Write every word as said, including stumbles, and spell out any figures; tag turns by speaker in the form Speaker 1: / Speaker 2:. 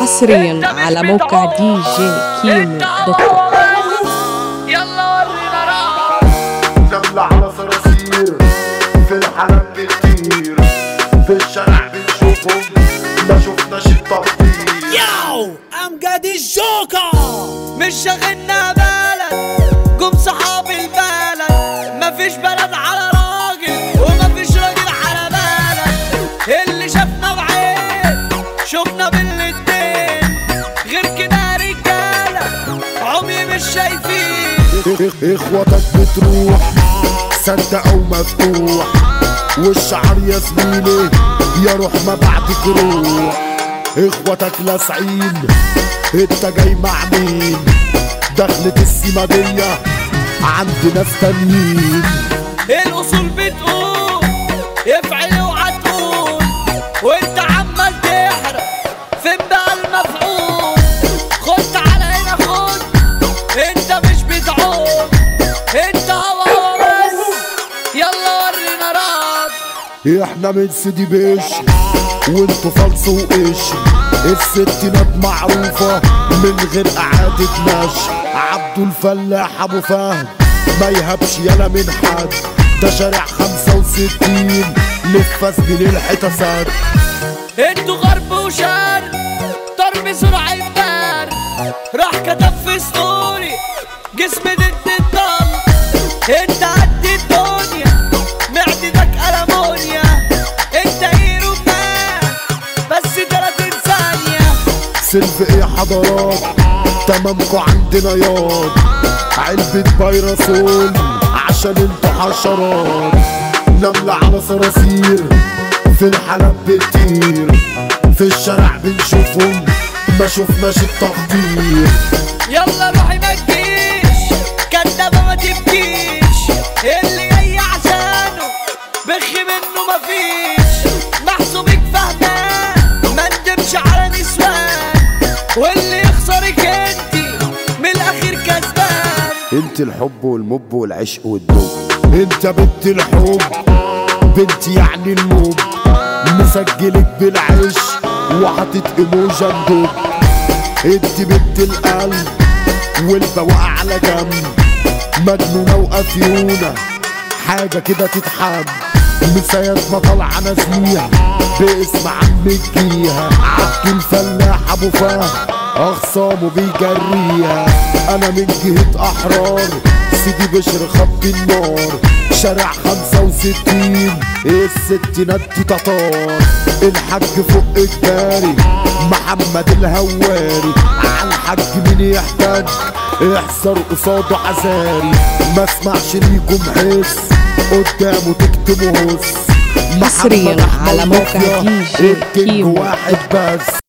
Speaker 1: حصريا على موقع دي جي كيمو دوت كوم.
Speaker 2: يلا ورينا راح
Speaker 3: نملة على صراصير في الحلم كتير، في الشارع بنشوفهم ما شفناش التقدير.
Speaker 2: ياو امجد الجوكر مش شاغلنا بلد، جم صحاب البلد مفيش بلد على راجل ومفيش راجل على بلد. اللي شافنا بعين شوفنا بالاتنين، غير كده رجالة عمي مش شايفين.
Speaker 3: اخواتك بتروح صدق او مفتوح، والشعر يا زميلي يا روح ما بعدك روح. اخواتك لاسعين انت جاي مع مين؟ دخلة السمادية عند ناس تانيين.
Speaker 2: الاصول بتقول افعل اوعى تقول، وانت عمال تحرق فين بقى المفعول؟ خد على هنا خد، انت مش بتعود، انت هوا هوا بس. يلا ورينا راض،
Speaker 3: احنا من سيدي بيش وانتوا فلس وقش. الستينات معروفة من غير اعادة مشي. عبدو الفلاح ابو فهد ما يهبش يلا من حد، ده شارع خمسة وستين لفة زميل الحيطة سد.
Speaker 2: انتوا غرب وشرق ضرب سرعة الدار، راح كتب في ستوري جسم ضد الضل. انت قد الدنيا معدتك ألمونيا، انت هيرو مان بس تلاتين ثانية.
Speaker 3: سلف ايه حضارات تمامكوا عندنا ياض، علبة بايراسول عشان انتوا حشرات. نملة على صراصير في الحلب بتطير، في الشارع بنشوفهم ما شفناش التقدير.
Speaker 2: يلا روحي ما تجيش كدابة ما تبكيش، اللي جاي عشانه بخ منه مفيش. محسوبك فهمان ما ندمش على نسوان، واللي يخسرك انتي من الاخير كسبان.
Speaker 3: انت الحب والمب والعشق والدوب، انت بنت الحب بنت يعني الموب. مسجلك بالعشق وحاطط ايموجا ندوب. انت بنت القلب والبواقع على جنب، مجنونة وقفيونة حاجة كده تتحب. مساياتنا طالعة نازليها باسم عمك جيها. عبدو الفلاح ابو فهد اخصامه بيجريها. انا من جهة احرار سيدي بشر خط النار، شارع خمسة وستين الستينات تطار. الحاج فوق اجباري محمد الهواري، عالحاج مين يحتاج احذر قصاده عزاري. ما اسمعش ليكم حس قدامه تكتموا هس.
Speaker 1: حصريا على موقع دي جي كيمو
Speaker 3: واحد بس.